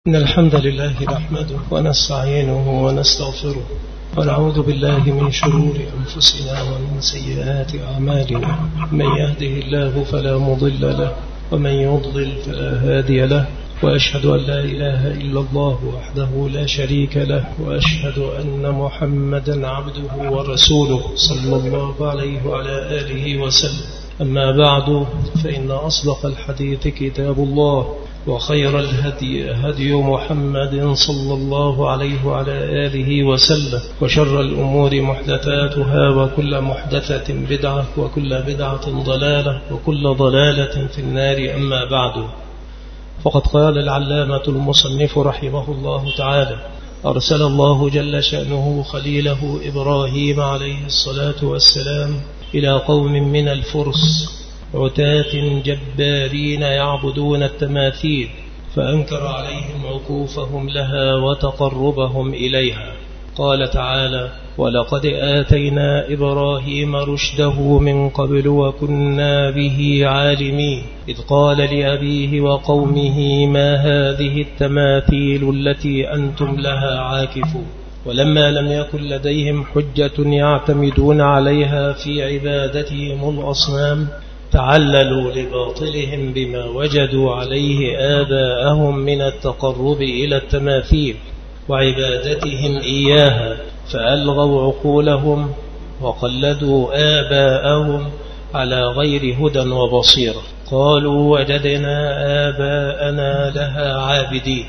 إن الحمد لله نحمده ونستعينه ونستغفره ونعوذ بالله من شرور أنفسنا ومن سيئات أعمالنا. من يهده الله فلا مضل له ومن يضلل فلا هادي له، وأشهد أن لا إله إلا الله وحده لا شريك له، وأشهد أن محمدا عبده ورسوله صلى الله عليه وعلى آله وسلم. أما بعد، فإن أصدق الحديث كتاب الله، وخير الهدي هدي محمد صلى الله عليه وعلى آله وسلم، وشر الأمور محدثاتها، وكل محدثة بدعة، وكل بدعة ضلالة، وكل ضلالة في النار. أما بعد، فقد قال العلامة المصنف رحمه الله تعالى: أرسل الله جل شأنه خليله إبراهيم عليه الصلاة والسلام إلى قوم من الفرس عتاة جبارين يعبدون التماثيل، فأنكر عليهم عكوفهم لها وتقربهم إليها. قال تعالى: ولقد آتينا إبراهيم رشده من قبل وكنا به عالمين، إذ قال لأبيه وقومه ما هذه التماثيل التي أنتم لها عاكفون. ولما لم يكن لديهم حجة يعتمدون عليها في عبادتهم الأصنام، تعللوا لباطلهم بما وجدوا عليه آباءهم من التقرب إلى التماثيل وعبادتهم إياها، فألغوا عقولهم وقلدوا آباءهم على غير هدى وبصيرة. قالوا وجدنا آباءنا لها عابدين،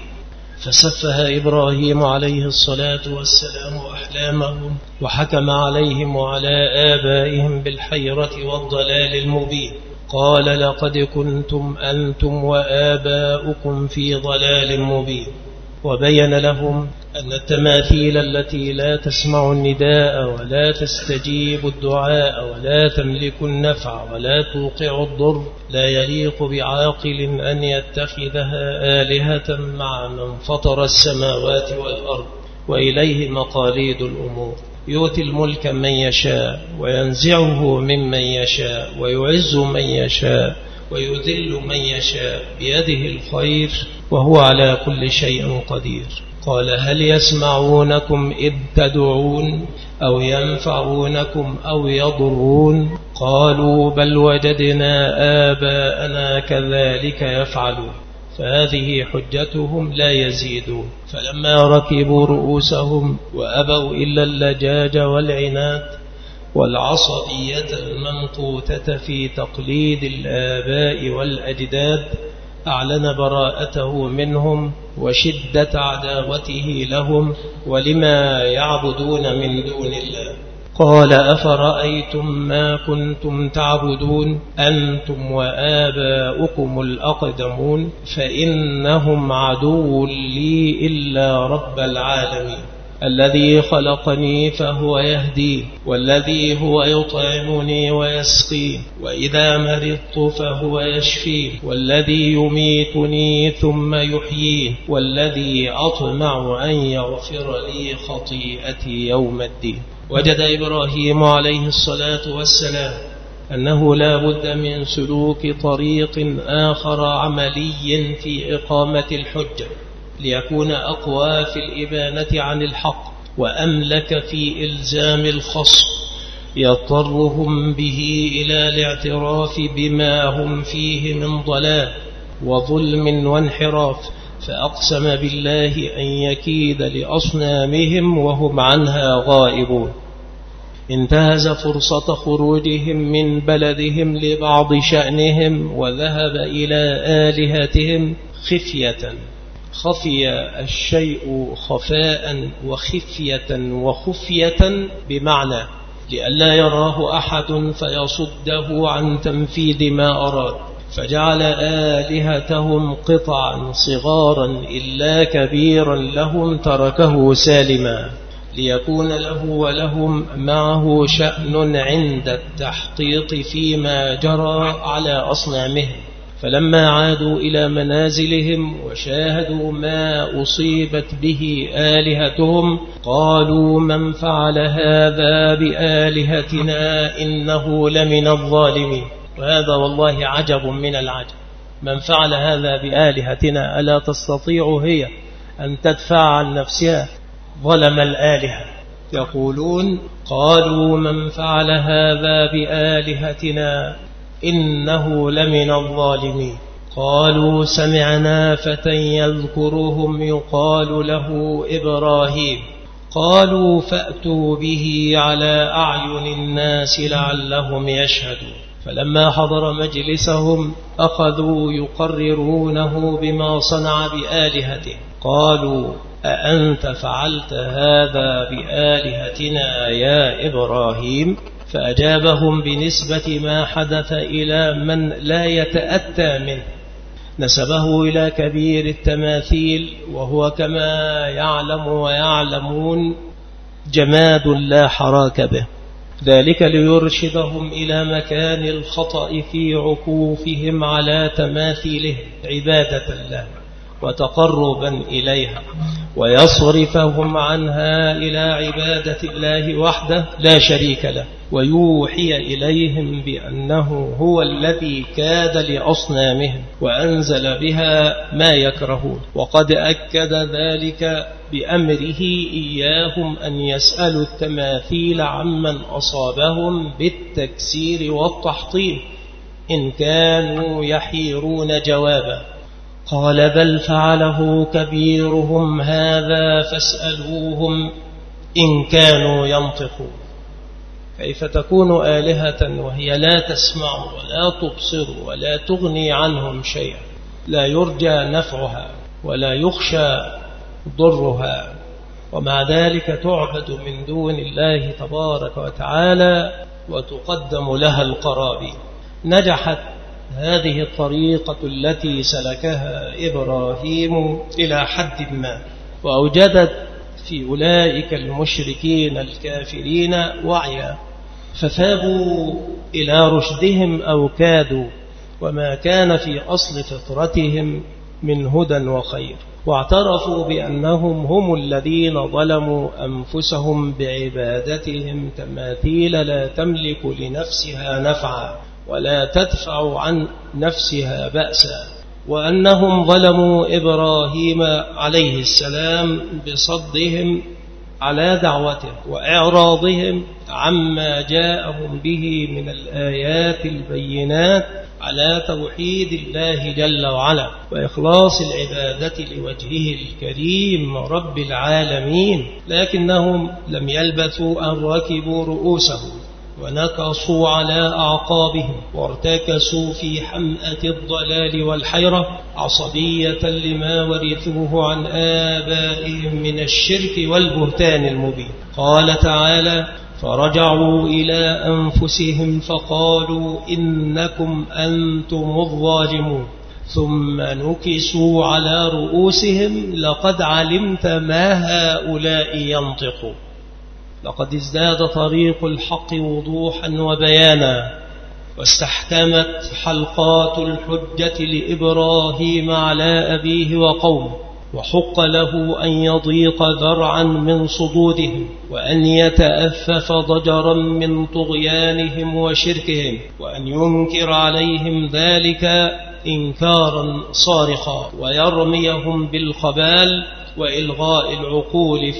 فسفه إبراهيم عليه الصلاة والسلام أحلامهم، وحكم عليهم وعلى آبائهم بالحيرة والضلال المبين. قال: لقد كنتم أنتم وآباؤكم في ضلال مبين. وبين لهم أن التماثيل التي لا تسمع النداء ولا تستجيب الدعاء ولا تملك النفع ولا توقع الضر لا يليق بعاقل أن يتخذها آلهة مع من فطر السماوات والأرض، وإليه مقاليد الأمور. يؤتي الملك من يشاء وينزعه ممن يشاء، ويعز من يشاء ويذل من يشاء، بيده الخير وهو على كل شيء قدير. قال: هل يسمعونكم إذ تدعون أو ينفعونكم أو يضرون؟ قالوا بل وجدنا آباءنا كذلك يفعلون. فهذه حجتهم لا يزيدون. فلما ركبوا رؤوسهم وأبوا إلا اللجاج والعناد والعصبية الممقوتة في تقليد الآباء والأجداد، أعلن براءته منهم وشدة عداوته لهم ولما يعبدون من دون الله. قال: أفرأيتم ما كنتم تعبدون أنتم وآباؤكم الأقدمون، فإنهم عدو لي إلا رب العالمين، الذي خلقني فهو يهدين، والذي هو يطعمني ويسقين، وإذا مرضت فهو يشفين، والذي يميتني ثم يحيين، والذي أطمع أن يغفر لي خطيئتي يوم الدين. وجد إبراهيم عليه الصلاة والسلام أنه لا بد من سلوك طريق آخر عملي في إقامة الحجة، ليكون أقوى في الإبانة عن الحق وأملك في إلزام الخصم، يضطرهم به إلى الاعتراف بما هم فيه من ضلال وظلم وانحراف. فأقسم بالله أن يكيد لأصنامهم وهم عنها غائبون. انتهز فرصة خروجهم من بلدهم لبعض شأنهم وذهب إلى آلهتهم خفية. خفي الشيء خفاء وخفية وخفية بمعنى لئلا يراه أحد فيصده عن تنفيذ ما أراد. فجعل آلهتهم قطعا صغارا إلا كبيرا لهم تركه سالما، ليكون له ولهم معه شأن عند التحقيق فيما جرى على أصنامهم. فلما عادوا إلى منازلهم وشاهدوا ما أصيبت به آلهتهم، قالوا من فعل هذا بآلهتنا إنه لمن الظالمين. وهذا والله عجب من العجب. من فعل هذا بآلهتنا ألا تستطيع هي أن تدفع عن نفسها ظلم الآلهة. يقولون قالوا من فعل هذا بآلهتنا إنه لمن الظالمين. قالوا سمعنا فتى يذكرهم يقال له إبراهيم. قالوا فأتوا به على أعين الناس لعلهم يشهدون. فلما حضر مجلسهم أخذوا يقررونه بما صنع بآلهته. قالوا أأنت فعلت هذا بآلهتنا يا إبراهيم؟ فأجابهم بنسبة ما حدث إلى من لا يتأتى منه، نسبه إلى كبير التماثيل، وهو كما يعلم ويعلمون جماد لا حراك به، ذلك ليرشدهم إلى مكان الخطأ في عكوفهم على تماثيله عبادة الله وتقربا إليها، ويصرفهم عنها إلى عبادة الله وحده لا شريك له، ويوحي إليهم بأنه هو الذي كاد لأصنامهم وأنزل بها ما يكرهون. وقد أكد ذلك بأمره إياهم أن يسألوا التماثيل عمن أصابهم بالتكسير والتحطيم إن كانوا يحيرون جوابا. قال بل فعله كبيرهم هذا فاسألوهم إن كانوا ينطقون. كيف تكون آلهة وهي لا تسمع ولا تبصر ولا تغني عنهم شيئا، لا يرجى نفعها ولا يخشى ضرها، ومع ذلك تعبد من دون الله تبارك وتعالى وتقدم لها القرابين. نجحت هذه الطريقة التي سلكها إبراهيم إلى حد ما، وأوجدت في أولئك المشركين الكافرين وعيا، فثابوا إلى رشدهم أو كادوا، وما كان في أصل فطرتهم من هدى وخير، واعترفوا بأنهم هم الذين ظلموا أنفسهم بعبادتهم تماثيل لا تملك لنفسها نفعا ولا تدفع عن نفسها بأسا، وأنهم ظلموا إبراهيم عليه السلام بصدهم على دعوته وإعراضهم عما جاءهم به من الآيات البينات على توحيد الله جل وعلا وإخلاص العبادة لوجهه الكريم رب العالمين. لكنهم لم يلبثوا أن ركبوا رؤوسهم ونكصوا على أعقابهم وارتكسوا في حمأة الضلال والحيرة عصبية لما ورثوه عن آبائهم من الشرك والبهتان المبين. قال تعالى فرجعوا إلى أنفسهم فقالوا إنكم أنتم الظالمون ثم نكسوا على رؤوسهم لقد علمت ما هؤلاء ينطقون. لقد ازداد طريق الحق وضوحا وبيانا، واستحكمت حلقات الحجة لإبراهيم على أبيه وقومه، وحق له أن يضيق ذرعا من صدودهم وأن يتأفف ضجرا من طغيانهم وشركهم، وأن ينكر عليهم ذلك إنكارا صارخا ويرميهم بالخبال وإلغاء العقول.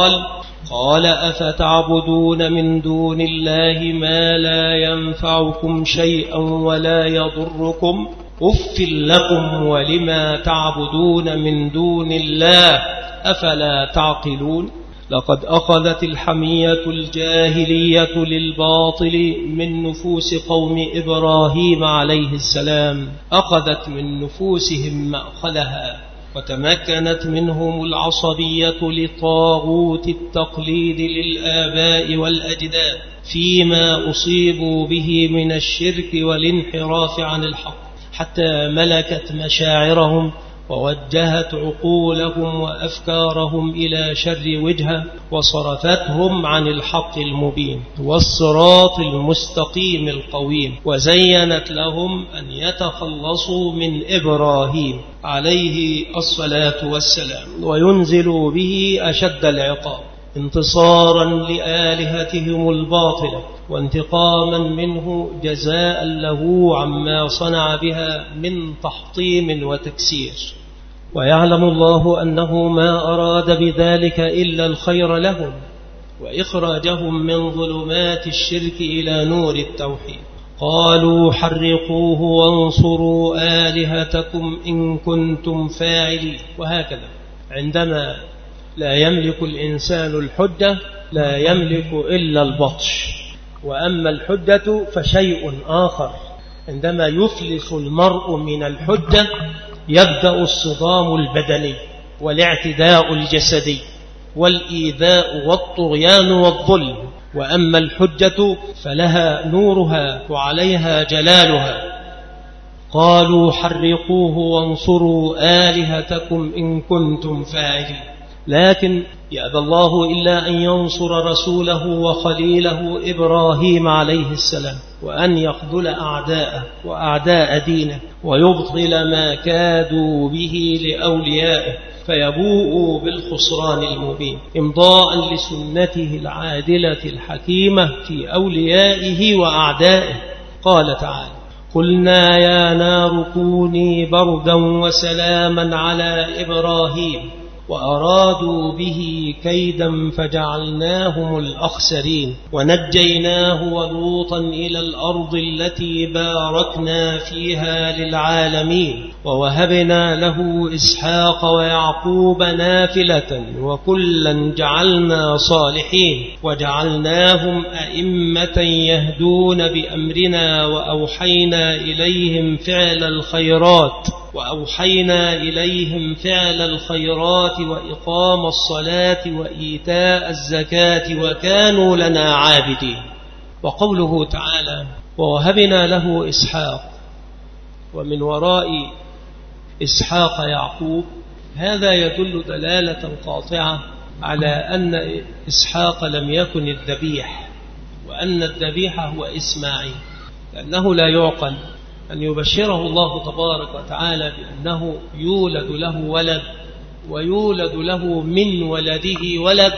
قال أفتعبدون من دون الله ما لا ينفعكم شيئا ولا يضركم أف لكم ولما تعبدون من دون الله أفلا تعقلون. لقد أخذت الحمية الجاهلية للباطل من نفوس قوم إبراهيم عليه السلام، أخذت من نفوسهم مأخذها، وتمكنت منهم العصبية لطاغوت التقليد للآباء والأجداد فيما أصيبوا به من الشرك والانحراف عن الحق، حتى ملكت مشاعرهم ووجهت عقولهم وأفكارهم إلى شر وجهة، وصرفتهم عن الحق المبين والصراط المستقيم القويم، وزينت لهم أن يتخلصوا من إبراهيم عليه الصلاة والسلام وينزلوا به أشد العقاب انتصارا لآلهتهم الباطلة وانتقاما منه جزاء له عما صنع بها من تحطيم وتكسير. ويعلم الله أنه ما أراد بذلك إلا الخير لهم وإخراجهم من ظلمات الشرك إلى نور التوحيد. قالوا حرقوه وانصروا آلهتكم إن كنتم فاعلين. وهكذا عندما لا يملك الإنسان الحجة لا يملك إلا البطش. وأما الحجة فشيء آخر، عندما يفلس المرء من الحجة يبدأ الصدام البدني والاعتداء الجسدي والإيذاء والطغيان والظلم. وأما الحجة فلها نورها وعليها جلالها. قالوا حرقوه وانصروا آلهتكم إن كنتم فاعلين. لكن يأبى الله إلا أن ينصر رسوله وخليله إبراهيم عليه السلام، وأن يخذل أعداءه وأعداء دينه ويبطل ما كادوا به لأوليائه فيبوءوا بالخسران المبين، إمضاء لسنته العادلة الحكيمة في أوليائه وأعدائه. قال تعالى: قلنا يا نار كوني بردا وسلاما على إبراهيم وأرادوا به كيدا فجعلناهم الأخسرين ونجيناه ولوطا إلى الأرض التي باركنا فيها للعالمين ووهبنا له إسحاق ويعقوب نافلة وكلا جعلنا صالحين وجعلناهم أئمة يهدون بأمرنا وأوحينا إليهم فعل الخيرات وإقام الصلاة وإيتاء الزكاة وكانوا لنا عابدين. وقوله تعالى: ووهبنا له إسحاق ومن وراء إسحاق يعقوب، هذا يدل دلالة قاطعة على أن إسحاق لم يكن الذبيح، وأن الذبيح هو إسماعيل، لأنه لا يعقل أن يبشره الله تبارك وتعالى بأنه يولد له ولد ويولد له من ولده ولد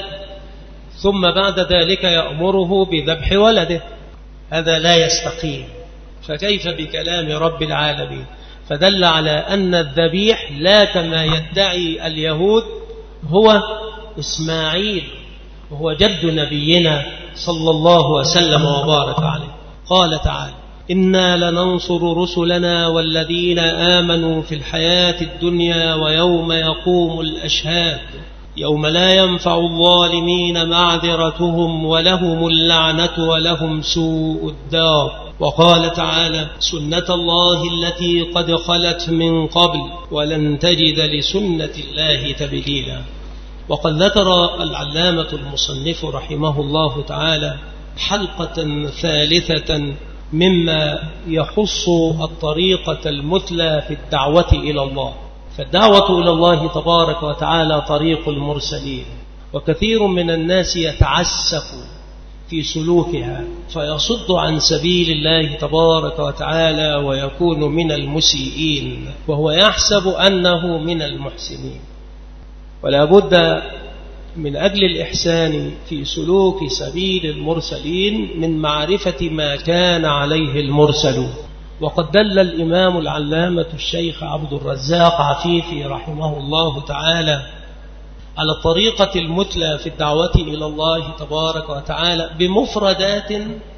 ثم بعد ذلك يأمره بذبح ولده. هذا لا يستقيم، فكيف بكلام رب العالمين؟ فدل على أن الذبيح لا كما يدعي اليهود هو إسماعيل وهو جد نبينا صلى الله وسلم وبارك عليه. قال تعالى: إنا لننصر رسلنا والذين آمنوا في الحياة الدنيا ويوم يقوم الأشهاد يوم لا ينفع الظالمين معذرتهم ولهم اللعنة ولهم سوء الدار. وقال تعالى: سنة الله التي قد خلت من قبل ولن تجد لسنة الله تبديلا. وقد ذكر العلامة المصنف رحمه الله تعالى حلقة ثالثة مما يخص الطريقة المثلى في الدعوة إلى الله. فالدعوة إلى الله تبارك وتعالى طريق المرسلين، وكثير من الناس يتعسف في سلوكها فيصد عن سبيل الله تبارك وتعالى ويكون من المسيئين وهو يحسب أنه من المحسنين. ولا بد من أجل الإحسان في سلوك سبيل المرسلين من معرفة ما كان عليه المرسلون. وقد دل الإمام العلامة الشيخ عبد الرزاق عفيفي رحمه الله تعالى على الطريقة المثلى في الدعوة إلى الله تبارك وتعالى بمفردات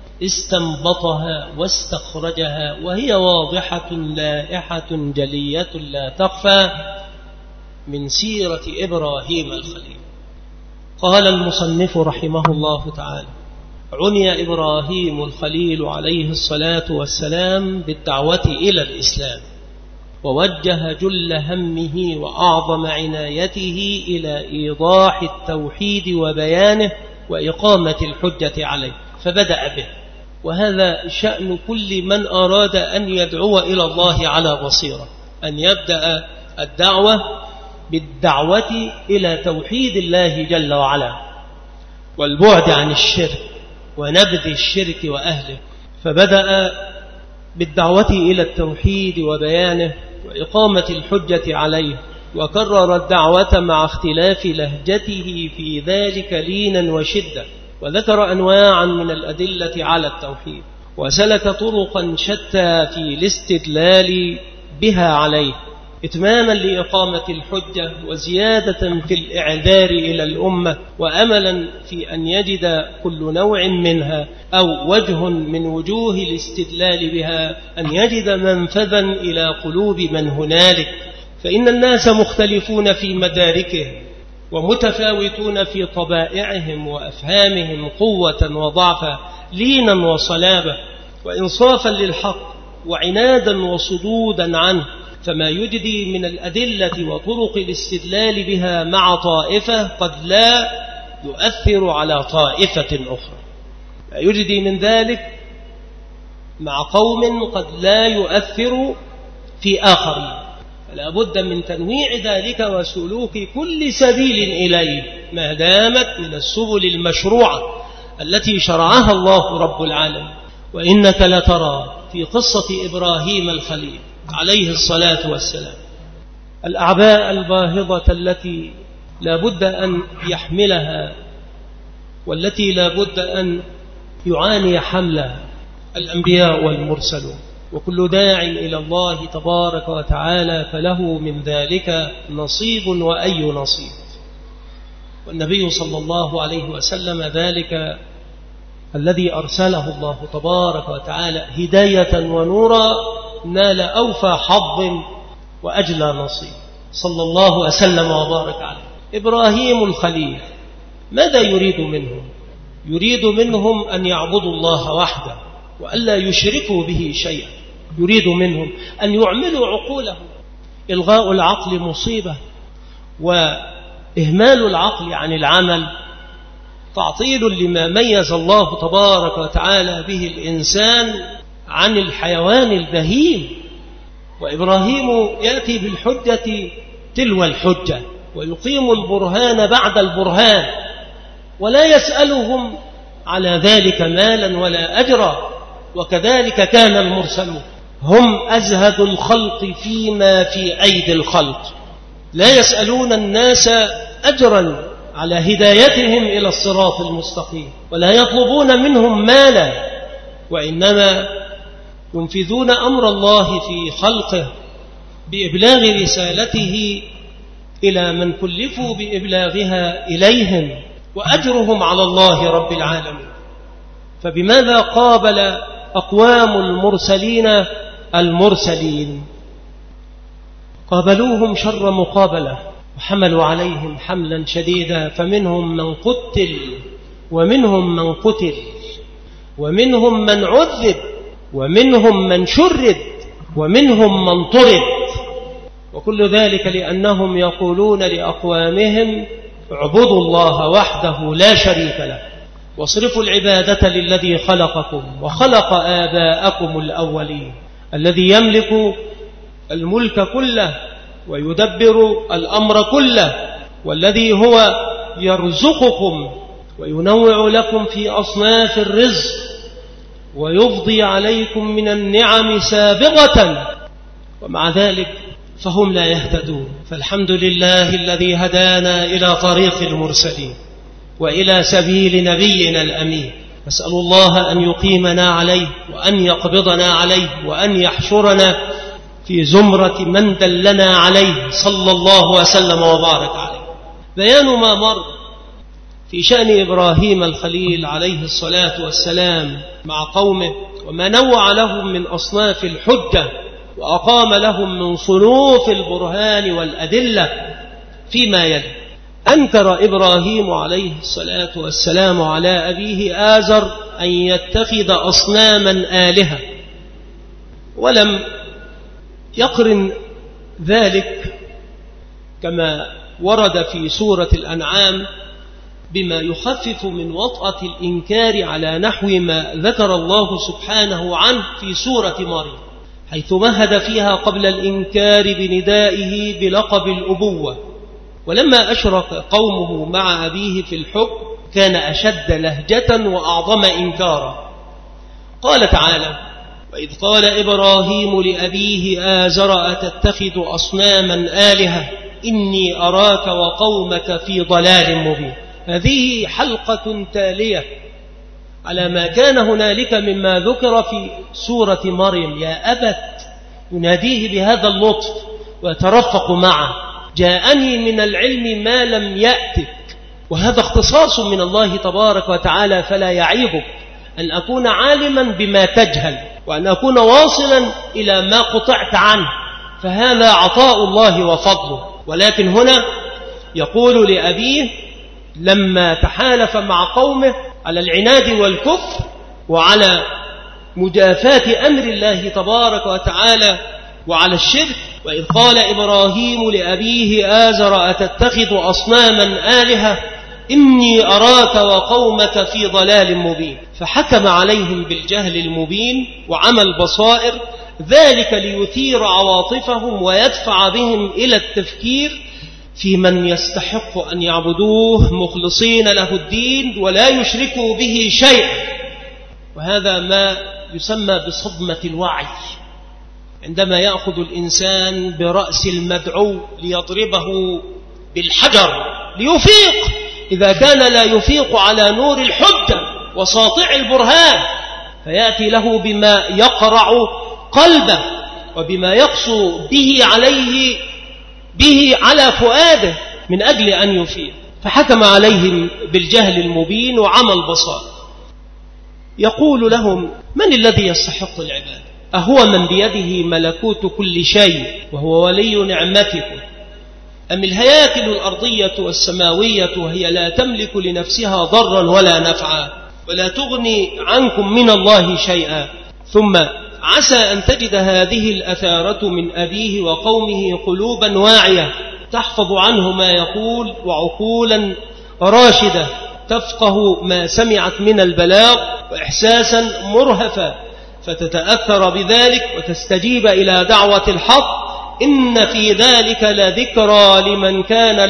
استنبطها واستخرجها، وهي واضحة لائحة جلية لا تخفى من سيرة إبراهيم الخليل. قال المصنف رحمه الله تعالى: عني إبراهيم الخليل عليه الصلاة والسلام بالدعوة إلى الإسلام، ووجه جل همه وأعظم عنايته إلى إيضاح التوحيد وبيانه وإقامة الحجة عليه، فبدأ به. وهذا شأن كل من أراد أن يدعو إلى الله على بصيرة، أن يبدأ الدعوة بالدعوة إلى توحيد الله جل وعلا والبعد عن الشرك ونبذ الشرك وأهله. فبدأ بالدعوة إلى التوحيد وبيانه وإقامة الحجة عليه، وكرر الدعوة مع اختلاف لهجته في ذلك لينا وشدة، وذكر أنواعا من الأدلة على التوحيد، وسلك طرقا شتى في الاستدلال بها عليه. إتماما لإقامة الحجة وزيادة في الإعذار إلى الأمة، وأملا في أن يجد كل نوع منها أو وجه من وجوه الاستدلال بها أن يجد منفذا إلى قلوب من هنالك. فإن الناس مختلفون في مداركهم ومتفاوتون في طبائعهم وأفهامهم، قوة وضعفا، لينا وصلابة، وإنصافا للحق وعنادا وصدودا عنه. فما يجدي من الأدلة وطرق الاستدلال بها مع طائفة قد لا يؤثر على طائفة أخرى، ما يجدي من ذلك مع قوم قد لا يؤثر في آخرين، فلا بد من تنويع ذلك وسلوك كل سبيل إليه ما دامت من السبل المشروعة التي شرعها الله رب العالمين. وإنك لترى في قصة إبراهيم الخليل عليه الصلاة والسلام الأعباء الباهظة التي لا بد أن يحملها والتي لا بد أن يعاني حملها الأنبياء والمرسلون، وكل داع إلى الله تبارك وتعالى فله من ذلك نصيب وأي نصيب. والنبي صلى الله عليه وسلم ذلك الذي أرسله الله تبارك وتعالى هداية ونورا نال أوفى حظ وأجلى نصيب، صلى الله وسلم وبارك عليه. إبراهيم الخليل ماذا يريد منهم؟ يريد منهم أن يعبدوا الله وحده وألا يشركوا به شيئا، يريد منهم أن يعملوا عقولهم. إلغاء العقل مصيبة، وإهمال العقل عن العمل تعطيل لما ميز الله تبارك وتعالى به الإنسان عن الحيوان البهيم. وإبراهيم يأتي بالحجة تلو الحجة ويقيم البرهان بعد البرهان، ولا يسألهم على ذلك مالا ولا أجرا. وكذلك كان المرسلون، هم أزهد الخلق فيما في أيدي الخلق، لا يسألون الناس أجرا على هدايتهم إلى الصراط المستقيم، ولا يطلبون منهم مالا، وإنما ينفذون أمر الله في خلقه بإبلاغ رسالته إلى من كلفوا بإبلاغها إليهم، وأجرهم على الله رب العالمين. فبماذا قابل أقوام المرسلين المرسلين؟ قابلوهم شر مقابلة، وحملوا عليهم حملا شديدا، فمنهم من قتل ومنهم من قتل ومنهم من عذب ومنهم من شرد ومنهم من طرد. وكل ذلك لأنهم يقولون لأقوامهم اعبدوا الله وحده لا شريك له، واصرفوا العبادة للذي خلقكم وخلق آباءكم الأولين، الذي يملك الملك كله ويدبر الأمر كله، والذي هو يرزقكم وينوع لكم في أصناف الرزق ويفضي عليكم من النعم سابغة، ومع ذلك فهم لا يهتدون. فالحمد لله الذي هدانا إلى طريق المرسلين وإلى سبيل نبينا الأمين. نسأل الله أن يقيمنا عليه وأن يقبضنا عليه وأن يحشرنا في زمرة من دلنا عليه صلى الله وسلم وبارك عليه. بيان ما مر في شأن إبراهيم الخليل عليه الصلاة والسلام مع قومه، وما نوع لهم من أصناف الحجة وأقام لهم من صنوف البرهان والأدلة فيما يلي. أنكر إبراهيم عليه الصلاة والسلام على أبيه آزر أن يتخذ أصناما آلهة، ولم يقرن ذلك كما ورد في سورة الأنعام بما يخفف من وطأة الإنكار على نحو ما ذكر الله سبحانه عنه في سورة مريم، حيث مهد فيها قبل الإنكار بندائه بلقب الأبوة. ولما أشرك قومه مع أبيه في الحكم كان أشد لهجة وأعظم إنكارا. قال تعالى: وإذ قال إبراهيم لأبيه آزر أتتخذ أصناما آلهة إني أراك وقومك في ضلال مبين. هذه حلقة تالية على ما كان هنالك مما ذكر في سورة مريم. يا أبت، يناديه بهذا اللطف ويترفق معه. جاءني من العلم ما لم يأتك، وهذا اختصاص من الله تبارك وتعالى، فلا يعيبك أن أكون عالما بما تجهل، وأن أكون واصلا إلى ما قطعت عنه، فهذا عطاء الله وفضله. ولكن هنا يقول لأبيه لما تحالف مع قومه على العناد والكفر وعلى مجافاة أمر الله تبارك وتعالى وعلى الشرك: وإذ قال إبراهيم لأبيه آزر أتتخذ أصناما آلهة إني أراك وقومك في ضلال مبين. فحكم عليهم بالجهل المبين وعمى البصائر، ذلك ليثير عواطفهم ويدفع بهم إلى التفكير في من يستحق أن يعبدوه مخلصين له الدين ولا يشركوا به شيئا. وهذا ما يسمى بصدمة الوعي، عندما يأخذ الإنسان برأس المدعو ليضربه بالحجر ليفيق، إذا كان لا يفيق على نور الحجة وساطع البرهان، فيأتي له بما يقرع قلبه وبما يقسو به على فؤاده من أجل أن يفيق. فحكم عليهم بالجهل المبين وعمى البصائر. يقول لهم: من الذي يستحق العبادة؟ أهو من بيده ملكوت كل شيء وهو ولي نعمتكم، أم الهياكل الأرضية والسماوية وهي لا تملك لنفسها ضرا ولا نفعا ولا تغني عنكم من الله شيئا؟ ثم عسى أن تجد هذه الأثارة من أبيه وقومه قلوبا واعية تحفظ عنه ما يقول، وعقولا راشدة تفقه ما سمعت من البلاغ، وإحساسا مرهفا فتتأثر بذلك وتستجيب إلى دعوة الحق. إن في ذلك لذكرى لمن كان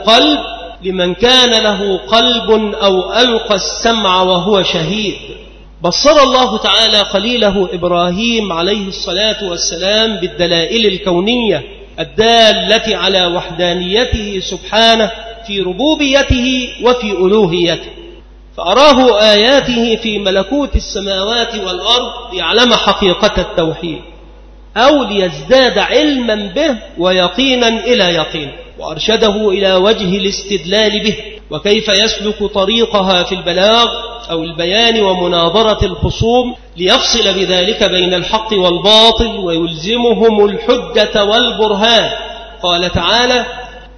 له قلب أو ألقى السمع وهو شهيد. بصر الله تعالى خليله إبراهيم عليه الصلاة والسلام بالدلائل الكونية الدالة على وحدانيته سبحانه في ربوبيته وفي ألوهيته، فأراه آياته في ملكوت السماوات والأرض ليعلم حقيقة التوحيد، أو ليزداد علما به ويقينا إلى يقين، وأرشده إلى وجه الاستدلال به وكيف يسلك طريقها في البلاغ أو البيان ومناظرة الخصوم، ليفصل بذلك بين الحق والباطل ويلزمهم الحجة والبرهان. قال تعالى: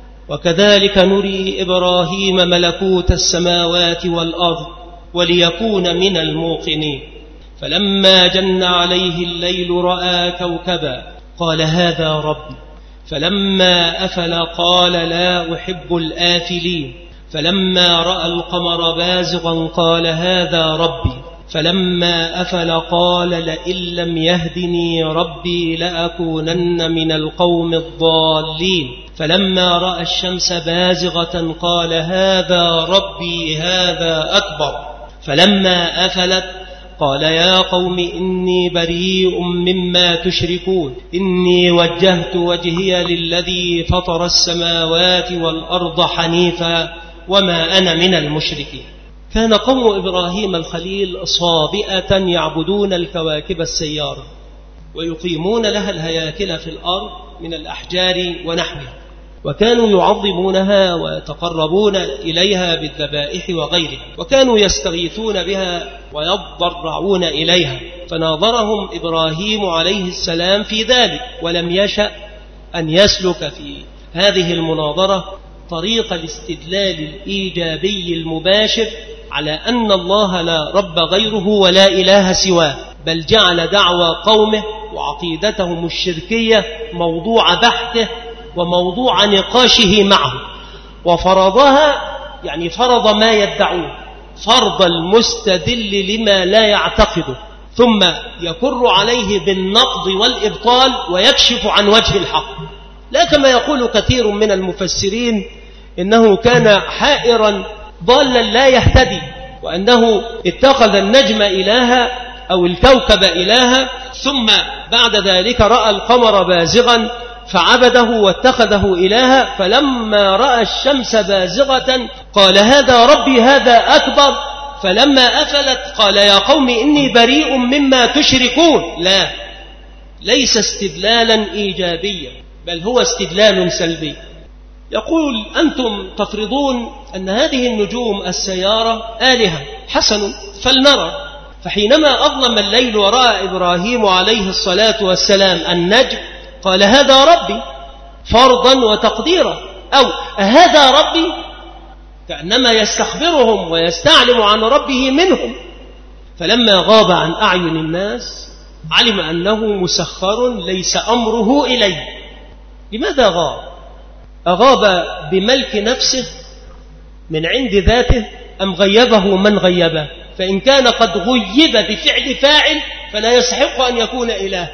وكذلك نري إبراهيم ملكوت السماوات والأرض وليكون من الموقنين، فلما جن عليه الليل رأى كوكبا قال هذا ربي، فلما أفل قال لا أحب الآفلين، فلما رأى القمر بازغا قال هذا ربي، فلما أفل قال لئن لم يهدني ربي لأكونن من القوم الضالين، فلما رأى الشمس بازغة قال هذا ربي هذا أكبر، فلما أفلت قال يا قوم إني بريء مما تشركون، إني وجهت وجهي للذي فطر السماوات والأرض حنيفا وما أنا من المشركين. كان قوم إبراهيم الخليل صابئة يعبدون الكواكب السيارة ويقيمون لها الهياكل في الأرض من الأحجار ونحوها، وكانوا يعظمونها ويتقربون إليها بالذبائح وغيرها، وكانوا يستغيثون بها ويضرعون إليها. فناظرهم إبراهيم عليه السلام في ذلك، ولم يشأ أن يسلك في هذه المناظرة طريق الاستدلال الإيجابي المباشر على أن الله لا رب غيره ولا إله سواه، بل جعل دعوى قومه وعقيدتهم الشركية موضوع بحثه وموضوع نقاشه معه، وفرضها يعني فرض ما يدعوه، فرض المستدل لما لا يعتقده، ثم يكر عليه بالنقض والإبطال ويكشف عن وجه الحق. لا كما يقول كثير من المفسرين إنه كان حائرا ضالا لا يهتدي، وأنه اتخذ النجم إلها أو الكوكب إلها، ثم بعد ذلك رأى القمر بازغا فعبده واتخذه إلها، فلما رأى الشمس بازغة قال هذا ربي هذا أكبر، فلما أفلت قال يا قوم إني بريء مما تشركون. لا، ليس استدلالا إيجابيا، بل هو استدلال سلبي. يقول أنتم تفرضون أن هذه النجوم السيارة آلهة، حسن، فلنرى. فحينما أظلم الليل ورأى إبراهيم عليه الصلاة والسلام النجم قال هذا ربي فرضا وتقديرا، أو هذا ربي، كأنما يستخبرهم ويستعلم عن ربه منهم. فلما غاب عن أعين الناس علم أنه مسخر ليس أمره إليه. لماذا غاب؟ أغاب بملك نفسه من عند ذاته أم غيبه من غيبه؟ فإن كان قد غيب بفعل فاعل فلا يستحق أن يكون إله.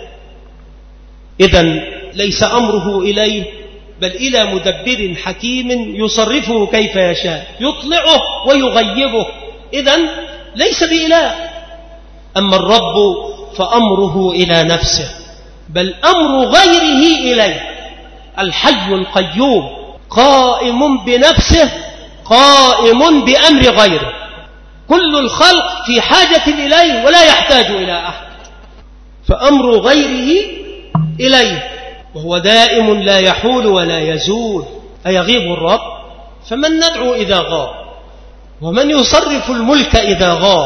إذن ليس أمره إليه بل إلى مدبر حكيم يصرفه كيف يشاء، يطلعه ويغيبه. إذن ليس بإله. أما الرب فأمره إلى نفسه، بل أمر غيره إليه. الحي القيوم قائم بنفسه قائم بأمر غيره. كل الخلق في حاجة إليه ولا يحتاج إلى أحد، فأمر غيره إليه، وهو دائم لا يحول ولا يزول. أيغيب الرب؟ فمن ندعو إذا غاب؟ ومن يصرف الملك إذا غاب؟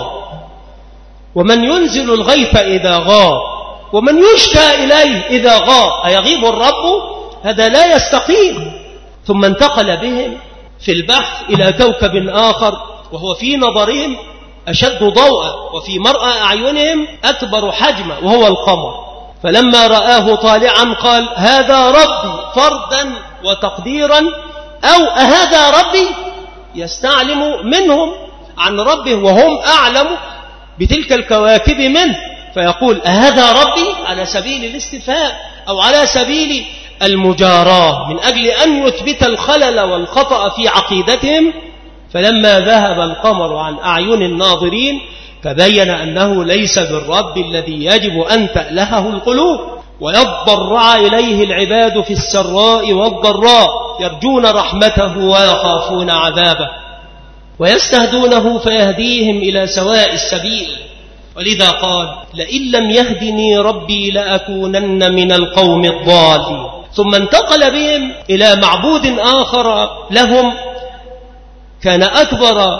ومن ينزل الغيث إذا غاب؟ ومن يشكى إليه إذا غاب؟ أيغيب الرب؟ هذا لا يستقيم. ثم انتقل بهم في البحث إلى كوكب آخر وهو في نظرهم أشد ضوءا وفي مرأى أعينهم أكبر حجما، وهو القمر. فلما رآه طالعا قال هذا ربي فردا وتقديرا، أو أهذا ربي، يستعلم منهم عن ربه وهم أعلم بتلك الكواكب منه، فيقول أهذا ربي على سبيل الاستفهام أو على سبيل المجاراة من أجل أن يثبت الخلل والخطأ في عقيدتهم. فلما ذهب القمر عن أعين الناظرين تبين أنه ليس بالرب الذي يجب أن تألهه القلوب، ويضرع إليه العباد في السراء والضراء، يرجون رحمته ويخافون عذابه، ويستهدونه فيهديهم إلى سواء السبيل. ولذا قال لئن لم يهدني ربي لأكونن من القوم الضالين. ثم انتقل بهم إلى معبود آخر لهم كان أكبر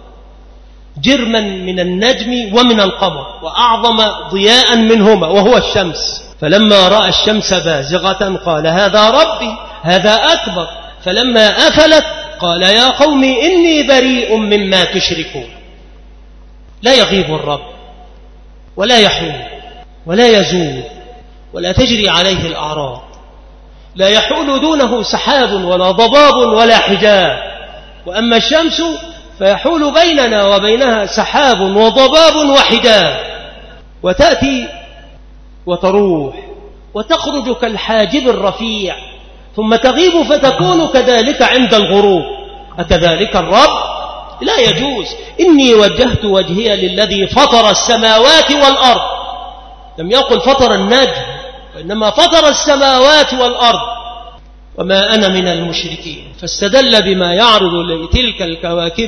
جرما من النجم ومن القمر وأعظم ضياء منهما، وهو الشمس. فلما رأى الشمس بازغة قال هذا ربي هذا أكبر. فلما أفلت قال يا قوم إني بريء مما تشركون. لا يغيب الرب ولا يحول ولا يزول ولا تجري عليه الأعراض، لا يحول دونه سحاب ولا ضباب ولا حجاب. وأما الشمس فيحول بيننا وبينها سحاب وضباب وحجاب، وتأتي وتروح وتخرج كالحاجب الرفيع ثم تغيب فتكون كذلك عند الغروب. أكذلك الرب؟ لا يجوز. إني وجهت وجهي للذي فطر السماوات والأرض. لم يقل فطر النجم، وإنما فطر السماوات والأرض، وما أنا من المشركين. فاستدل بما يعرض لتلك الكواكب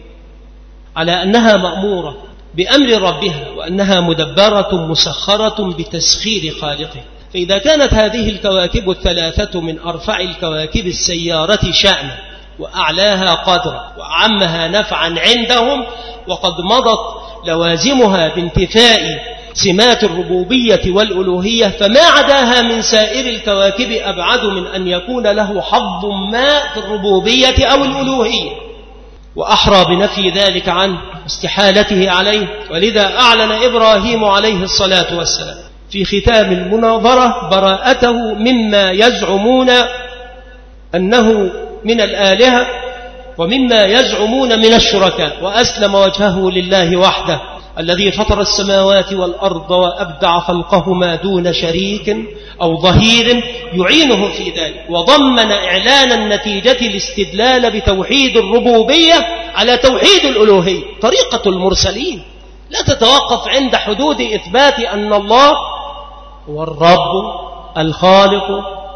على أنها مأمورة بأمر ربها وأنها مدبرة مسخرة بتسخير خالقه. فإذا كانت هذه الكواكب الثلاثة من أرفع الكواكب السيارة شأنا وأعلاها قدرا وأعمها نفعا عندهم، وقد مضت لوازمها بانتفاء سمات الربوبية والألوهية، فما عداها من سائر الكواكب أبعد من أن يكون له حظ ما في الربوبية أو الألوهية، وأحرى بنفي ذلك عنه استحالته عليه. ولذا أعلن إبراهيم عليه الصلاة والسلام في ختام المناظرة براءته مما يزعمون أنه من الآلهة ومما يزعمون من الشركاء، وأسلم وجهه لله وحده الذي فطر السماوات والأرض وأبدع خلقهما دون شريك أو ظهير يعينه في ذلك. وضمن إعلان النتيجة الاستدلال بتوحيد الربوبية على توحيد الألوهية. طريقة المرسلين لا تتوقف عند حدود إثبات أن الله هو الرب الخالق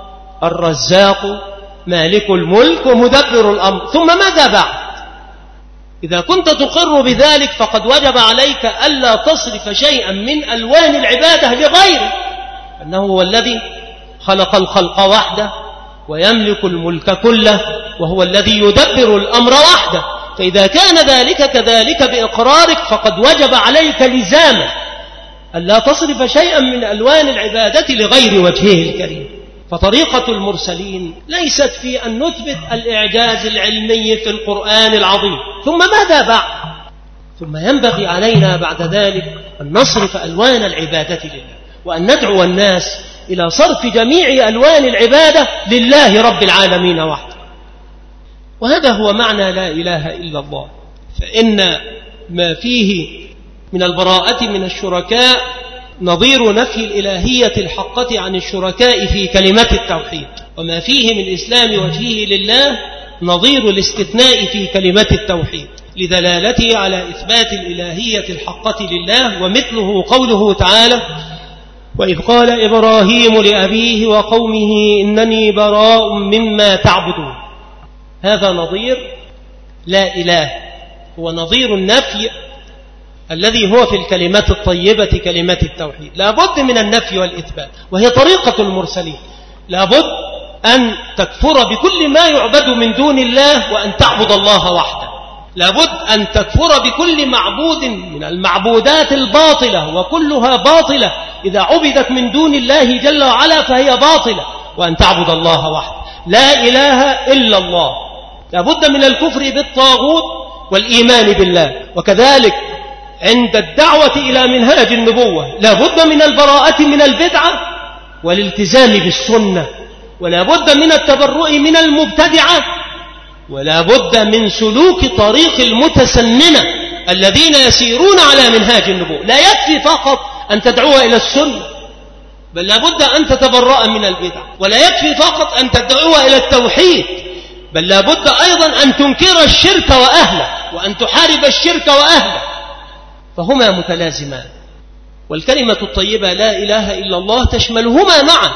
الرزاق مالك الملك ومدبر الأمر. ثم ماذا بعد؟ إذا كنت تقر بذلك فقد وجب عليك ألا تصرف شيئا من ألوان العبادة لغيره، أنه هو الذي خلق الخلق وحده ويملك الملك كله وهو الذي يدبر الأمر وحده. فإذا كان ذلك كذلك بإقرارك فقد وجب عليك لزاما ألا تصرف شيئا من ألوان العبادة لغير وجهه الكريم. فطريقة المرسلين ليست في أن نثبت الإعجاز العلمي في القرآن العظيم، ثم ماذا بعد؟ ثم ينبغي علينا بعد ذلك أن نصرف ألوان العبادة لله، وأن ندعو الناس إلى صرف جميع ألوان العبادة لله رب العالمين وحده. وهذا هو معنى لا إله إلا الله. فإن ما فيه من البراءة من الشركاء نظير نفي الإلهية الحقة عن الشركاء في كلمة التوحيد، وما فيه من إسلام وجهه لله نظير الاستثناء في كلمة التوحيد لدلالته على إثبات الإلهية الحقة لله. ومثله قوله تعالى: وإذ قال إبراهيم لأبيه وقومه إنني براء مما تعبدون. هذا نظير لا إله، هو نظير النفي الذي هو في الكلمات الطيبة كلمة التوحيد. لا بد من النفي والإثبات، وهي طريقة المرسلين. لا بد أن تكفر بكل ما يعبد من دون الله وأن تعبد الله وحده. لا بد أن تكفر بكل معبود من المعبودات الباطلة، وكلها باطلة إذا عبدت من دون الله جل وعلا فهي باطلة، وأن تعبد الله وحده. لا إله إلا الله. لا بد من الكفر بالطاغوت والإيمان بالله. وكذلك عند الدعوة إلى منهاج النبوة لا بد من البراءة من البدعة والالتزام بالسنة، ولا بد من التبرؤ من المبتدعة، ولا بد من سلوك طريق المتسننة الذين يسيرون على منهاج النبوة. لا يكفي فقط أن تدعو إلى السنة، بل لا بد أن تتبرأ من البدع. ولا يكفي فقط أن تدعو إلى التوحيد، بل لا بد أيضا أن تنكر الشرك وأهله وأن تحارب الشرك وأهله، فهما متلازمان. والكلمة الطيبة لا إله إلا الله تشملهما معا.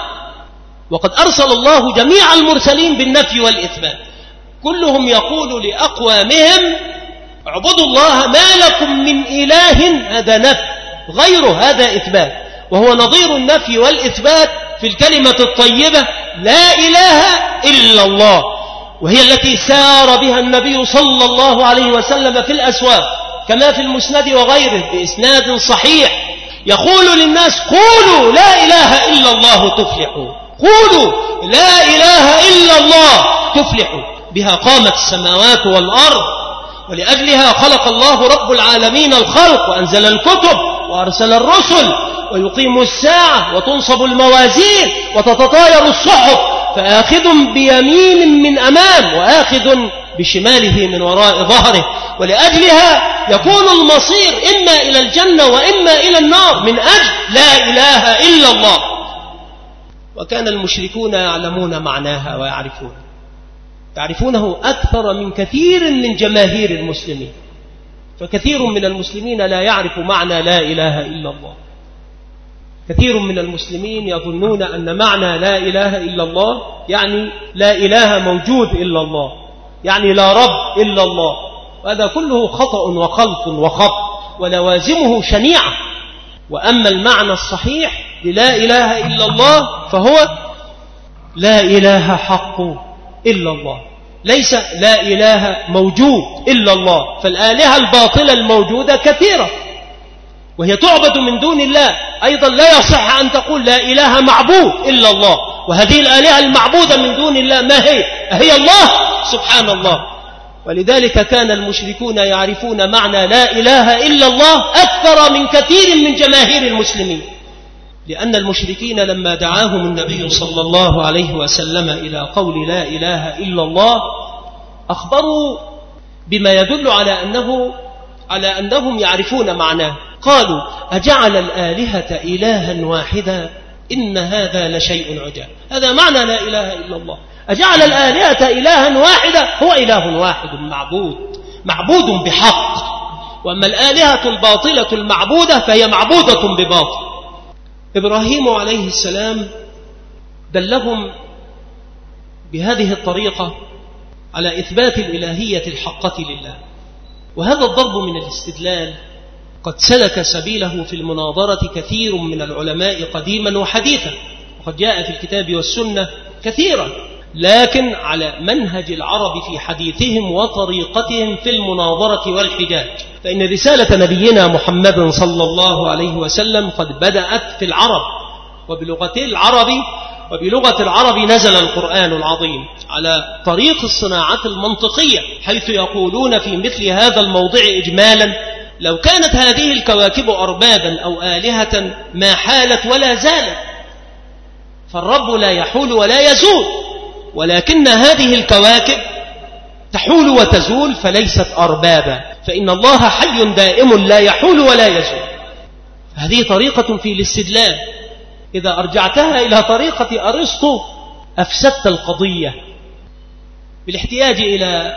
وقد أرسل الله جميع المرسلين بالنفي والإثبات، كلهم يقول لأقوامهم اعبدوا الله ما لكم من إله. هذا نفي، غيره هذا إثبات، وهو نظير النفي والإثبات في الكلمة الطيبة لا إله إلا الله، وهي التي سار بها النبي صلى الله عليه وسلم في الأسواق كما في المسند وغيره بإسناد صحيح، يقول للناس: قولوا لا إله إلا الله تفلحوا، قولوا لا إله إلا الله تفلحوا. بها قامت السماوات والأرض، ولأجلها خلق الله رب العالمين الخلق وأنزل الكتب وأرسل الرسل، ويقيم الساعة وتنصب الموازين وتتطاير الصحف، فآخذ بيمين من أمام وآخذ بشماله من وراء ظهره. ولأجلها يكون المصير إما إلى الجنة وإما إلى النار من أجل لا إله إلا الله. وكان المشركون يعلمون معناها يعرفونه أكثر من كثير من جماهير المسلمين، فكثير من المسلمين لا يعرف معنى لا إله إلا الله. كثير من المسلمين يظنون أن معنى لا إله إلا الله يعني لا إله موجود إلا الله، يعني لا رب إلا الله. وهذا كله خطأ وخلط وخط ولوازمه شنيعة. وأما المعنى الصحيح للا إله إلا الله فهو لا إله حق إلا الله، ليس لا إله موجود إلا الله. فالآلهة الباطلة الموجودة كثيرة وهي تعبد من دون الله. أيضا لا يصح أن تقول لا إله معبود إلا الله، وهذه الآلهة المعبودة من دون الله ما هي الله سبحان الله. ولذلك كان المشركون يعرفون معنى لا إله إلا الله أكثر من كثير من جماهير المسلمين، لأن المشركين لما دعاهم النبي صلى الله عليه وسلم إلى قول لا إله إلا الله أخبروا بما يدل على أنهم يعرفون معناه. قالوا: أجعل الآلهة إلها واحدا إن هذا لشيء عجاب. هذا معنى لا إله إلا الله، أجعل الآلهة إلها واحدا، هو إله واحد معبود بحق. وأما الآلهة الباطلة المعبودة فهي معبودة بباطل. إبراهيم عليه السلام دلهم بهذه الطريقة على إثبات الإلهية الحقة لله. وهذا الضرب من الاستدلال قد سلك سبيله في المناظرة كثير من العلماء قديما وحديثا، قد جاء في الكتاب والسنة كثيرا، لكن على منهج العرب في حديثهم وطريقتهم في المناظرة والحجاج. فإن رسالة نبينا محمد صلى الله عليه وسلم قد بدأت في العرب وبلغة العرب نزل القرآن العظيم على طريق الصناعة المنطقية، حيث يقولون في مثل هذا الموضع إجمالا: لو كانت هذه الكواكب أربابا أو آلهة ما حالت ولا زالت، فالرب لا يحول ولا يزول، ولكن هذه الكواكب تحول وتزول فليست أربابا، فإن الله حي دائم لا يحول ولا يزول. هذه طريقة في الاستدلال، إذا أرجعتها إلى طريقة أرسطو أفسدت القضية، بالاحتياج إلى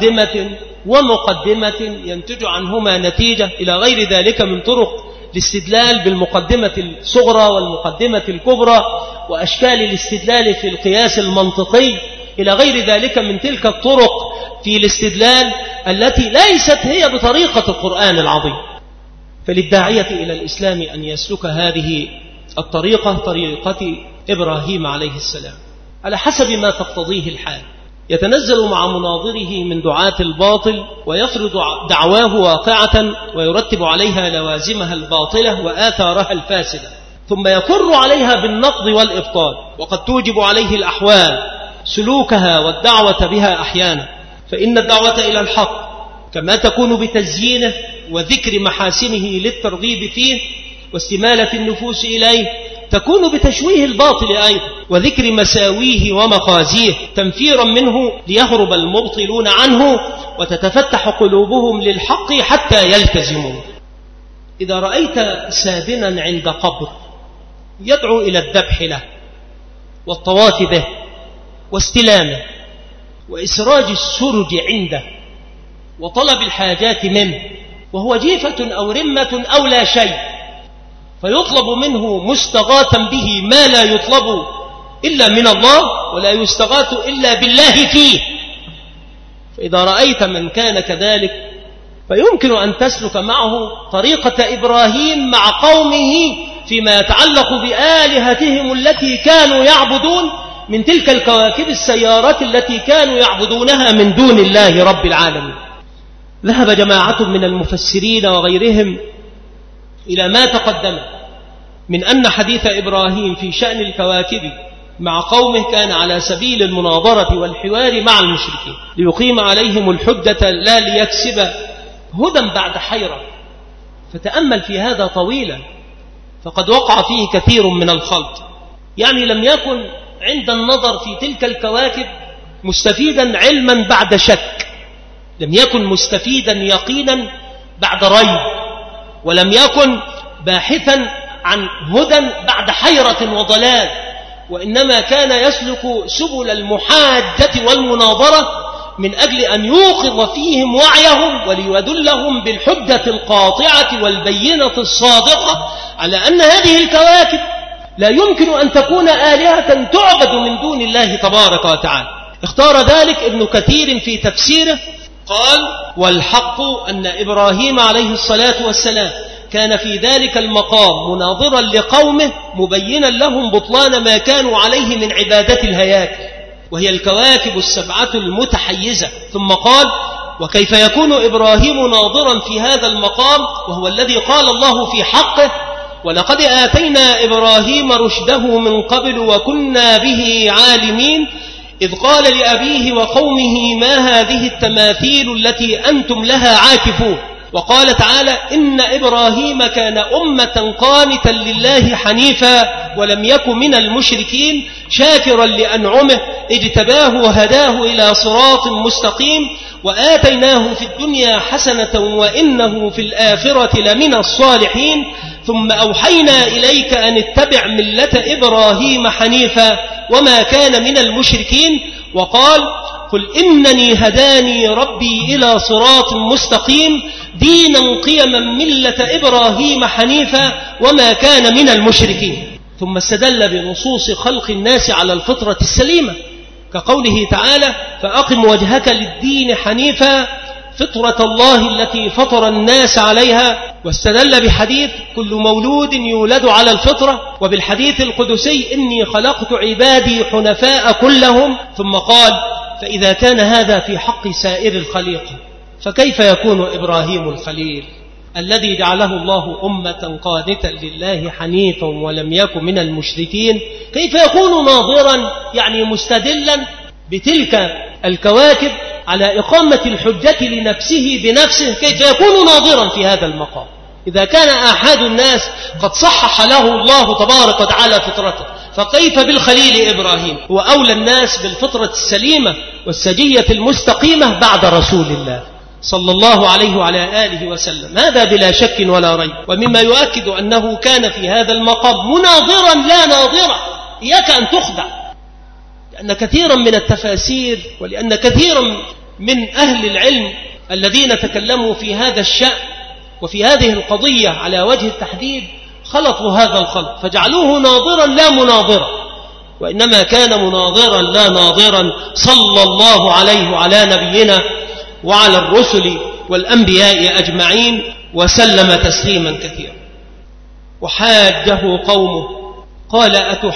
مقدمة ينتج عنهما نتيجة إلى غير ذلك من طرق الاستدلال بالمقدمة الصغرى والمقدمة الكبرى، وأشكال الاستدلال في القياس المنطقي، إلى غير ذلك من تلك الطرق في الاستدلال التي ليست هي بطريقة القرآن العظيم. فللداعية إلى الإسلام أن يسلك هذه الطريقة، طريقة إبراهيم عليه السلام، على حسب ما تقتضيه الحال. يتنزل مع مناظره من دعاة الباطل ويفرض دعواه واقعة ويرتب عليها لوازمها الباطلة وآثارها الفاسدة، ثم يكر عليها بالنقض والإبطال، وقد توجب عليه الأحوال سلوكها والدعوة بها أحيانا. فإن الدعوة إلى الحق كما تكون بتزيينه وذكر محاسنه للترغيب فيه واستمالة النفوس إليه، تكون بتشويه الباطل أيضا وذكر مساويه ومخازيه تنفيرا منه ليهرب المبطلون عنه وتتفتح قلوبهم للحق حتى يلتزموا. إذا رأيت سادنا عند قبر يدعو إلى الذبح له والطواف به واستلامه وإسراج السرج عنده وطلب الحاجات منه، وهو جيفة أو رمة أو لا شيء، فيطلب منه مستغاثا به ما لا يطلب إلا من الله ولا يستغاث إلا بالله فيه. فإذا رأيت من كان كذلك فيمكن أن تسلك معه طريقة إبراهيم مع قومه فيما يتعلق بآلهتهم التي كانوا يعبدون من تلك الكواكب السيارات التي كانوا يعبدونها من دون الله رب العالمين. ذهب جماعة من المفسرين وغيرهم إلى ما تقدم من أن حديث إبراهيم في شأن الكواكب مع قومه كان على سبيل المناظرة والحوار مع المشركين ليقيم عليهم الحجة لا ليكسب هدى بعد حيرة. فتأمل في هذا طويلا، فقد وقع فيه كثير من الخلط، يعني لم يكن عند النظر في تلك الكواكب مستفيدا علما بعد شك، لم يكن مستفيدا يقينا بعد ريب، ولم يكن باحثا عن هدى بعد حيرة وضلال، وإنما كان يسلك سبل المحاجة والمناظرة من أجل أن يوقظ فيهم وعيهم وليدلهم بالحجة القاطعة والبينة الصادقة على أن هذه الكواكب لا يمكن أن تكون آلهة تعبد من دون الله تبارك وتعالى. اختار ذلك ابن كثير في تفسيره، قال: والحق أن إبراهيم عليه الصلاة والسلام كان في ذلك المقام مناظرا لقومه مبينا لهم بطلان ما كانوا عليه من عبادة الهياكل وهي الكواكب السبعة المتحيزة. ثم قال: وكيف يكون إبراهيم ناظرا في هذا المقام وهو الذي قال الله في حقه: ولقد آتينا إبراهيم رشده من قبل وكنا به عالمين، إذ قال لأبيه وقومه ما هذه التماثيل التي أنتم لها عاكفون. وقال تعالى: إن إبراهيم كان أمة قانتا لله حنيفا ولم يك من المشركين شاكرا لأنعمه اجتباه وهداه إلى صراط مستقيم وآتيناه في الدنيا حسنة وإنه في الآخرة لمن الصالحين ثم أوحينا إليك أن اتبع ملة إبراهيم حنيفا وما كان من المشركين. وقال: قل إنني هداني ربي إلى صراط مستقيم دينا قيما ملة إبراهيم حنيفا وما كان من المشركين. ثم استدل بنصوص خلق الناس على الفطرة السليمة كقوله تعالى: فأقم وجهك للدين حنيفا فطرة الله التي فطر الناس عليها واستدل بحديث كل مولود يولد على الفطرة، وبالحديث القدسي إني خلقت عبادي حنفاء كلهم، ثم قال فإذا كان هذا في حق سائر الخليقة فكيف يكون إبراهيم الخليل الذي جعله الله أمة قانتا لله حنيفا ولم يكن من المشركين، كيف يكون ناظرا يعني مستدلا بتلك الكواكب على إقامة الحجة لنفسه بنفسه، كيف يكون ناظرا في هذا المقام إذا كان أحد الناس قد صحح له الله تبارك وتعالى فطرته، فكيف بالخليل إبراهيم؟ هو أولى الناس بالفطرة السليمة والسجية المستقيمة بعد رسول الله صلى الله عليه وعلى آله وسلم، هذا بلا شك ولا ريب. ومما يؤكد أنه كان في هذا المقام مناظرا لا ناظرا، إياك أن تخدع، لأن كثيرا من التفاسير ولأن كثيرا من أهل العلم الذين تكلموا في هذا الشأن وفي هذه القضية على وجه التحديد خلطوا هذا الخلط فجعلوه ناظرا لا مناظرا، وإنما كان مناظرا لا ناظرا صلى الله عليه وعلى نبينا وعلى الرسل والأنبياء أجمعين وسلم تسليما كثيرا. وحاجه قومه قال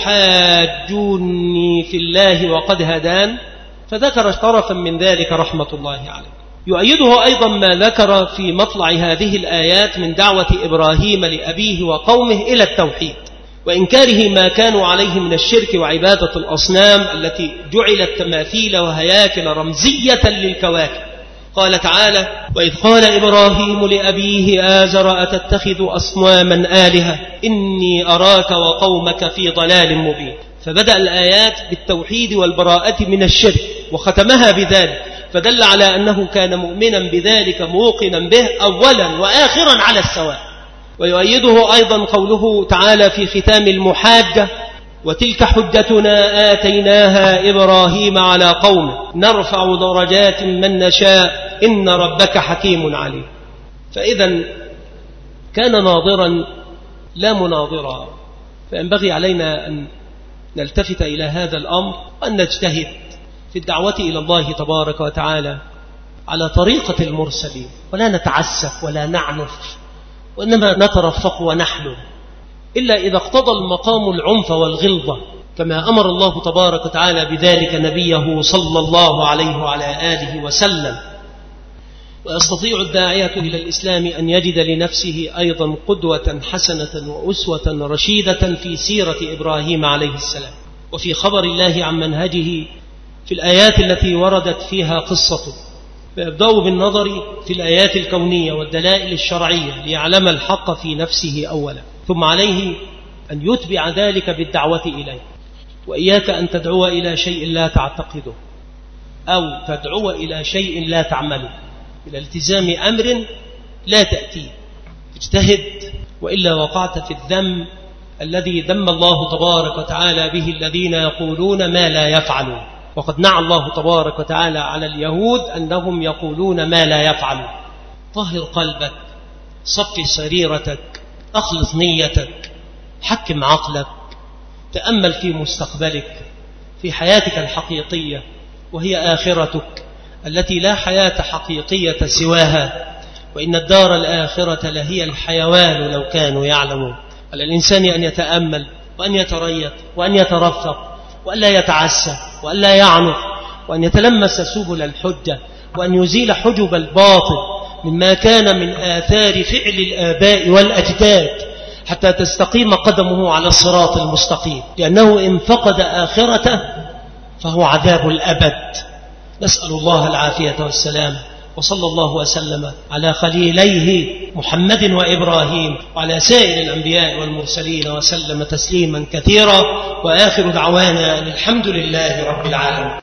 أتحاجوني في الله وقد هدان، فذكر طرفا من ذلك رحمة الله عليه. يؤيده أيضا ما ذكر في مطلع هذه الآيات من دعوة إبراهيم لأبيه وقومه إلى التوحيد وإنكاره ما كانوا عليه من الشرك وعبادة الأصنام التي جعلت تماثيل وهياكل رمزية للكواكب. قال تعالى وإذ قال إبراهيم لأبيه آزر أتتخذ أصناما آلهة إني أراك وقومك في ضلال مبين، فبدأ الآيات بالتوحيد والبراءة من الشرك وختمها بذلك، فدل على أنه كان مؤمنا بذلك موقنا به أولا وآخرا على السواء. ويؤيده أيضا قوله تعالى في ختام المحاجة وتلك حجتنا آتيناها إبراهيم على قومه نرفع درجات من نشاء إن ربك حكيم عليم. فإذا كان ناظرا لا مناظرا، فينبغي علينا أن نلتفت إلى هذا الأمر وأن نجتهد في الدعوة إلى الله تبارك وتعالى على طريقة المرسلين، ولا نتعسف ولا نعنف، وإنما نترفق ونحلم، إلا إذا اقتضى المقام العنف والغلظة كما أمر الله تبارك وتعالى بذلك نبيه صلى الله عليه وعلى آله وسلم. ويستطيع الداعية إلى الإسلام أن يجد لنفسه أيضا قدوة حسنة وأسوة رشيدة في سيرة إبراهيم عليه السلام وفي خبر الله عن منهجه في الآيات التي وردت فيها قصته، فيبدأ بالنظر في الآيات الكونية والدلائل الشرعية ليعلم الحق في نفسه أولا، ثم عليه أن يتبع ذلك بالدعوة إليه. وإياك أن تدعو إلى شيء لا تعتقده أو تدعو إلى شيء لا تعمله، إلى التزام أمر لا تأتيه، اجتهد وإلا وقعت في الذم الذي ذم الله تبارك وتعالى به الذين يقولون ما لا يفعلون. وقد نعى الله تبارك وتعالى على اليهود أنهم يقولون ما لا يفعلون. طهر قلبك، صفي سريرتك، أخلص نيتك، حكم عقلك، تأمل في مستقبلك، في حياتك الحقيقية وهي آخرتك التي لا حياة حقيقية سواها، وإن الدار الآخرة لهي الحيوان لو كانوا يعلمون. على الإنسان أن يتأمل وأن يتريث وأن يترفق وأن لا يتعسى وأن لا يعنف، وأن يتلمس سبل الحجة، وأن يزيل حجب الباطل مما كان من آثار فعل الآباء والأجداد حتى تستقيم قدمه على الصراط المستقيم، لأنه إن فقد آخرته فهو عذاب الأبد. نسأل الله العافية والسلام، وصلى الله وسلم على خليليه محمد وإبراهيم وعلى سائر الأنبياء والمرسلين وسلم تسليما كثيرا، وآخر دعوانا الحمد لله رب العالمين.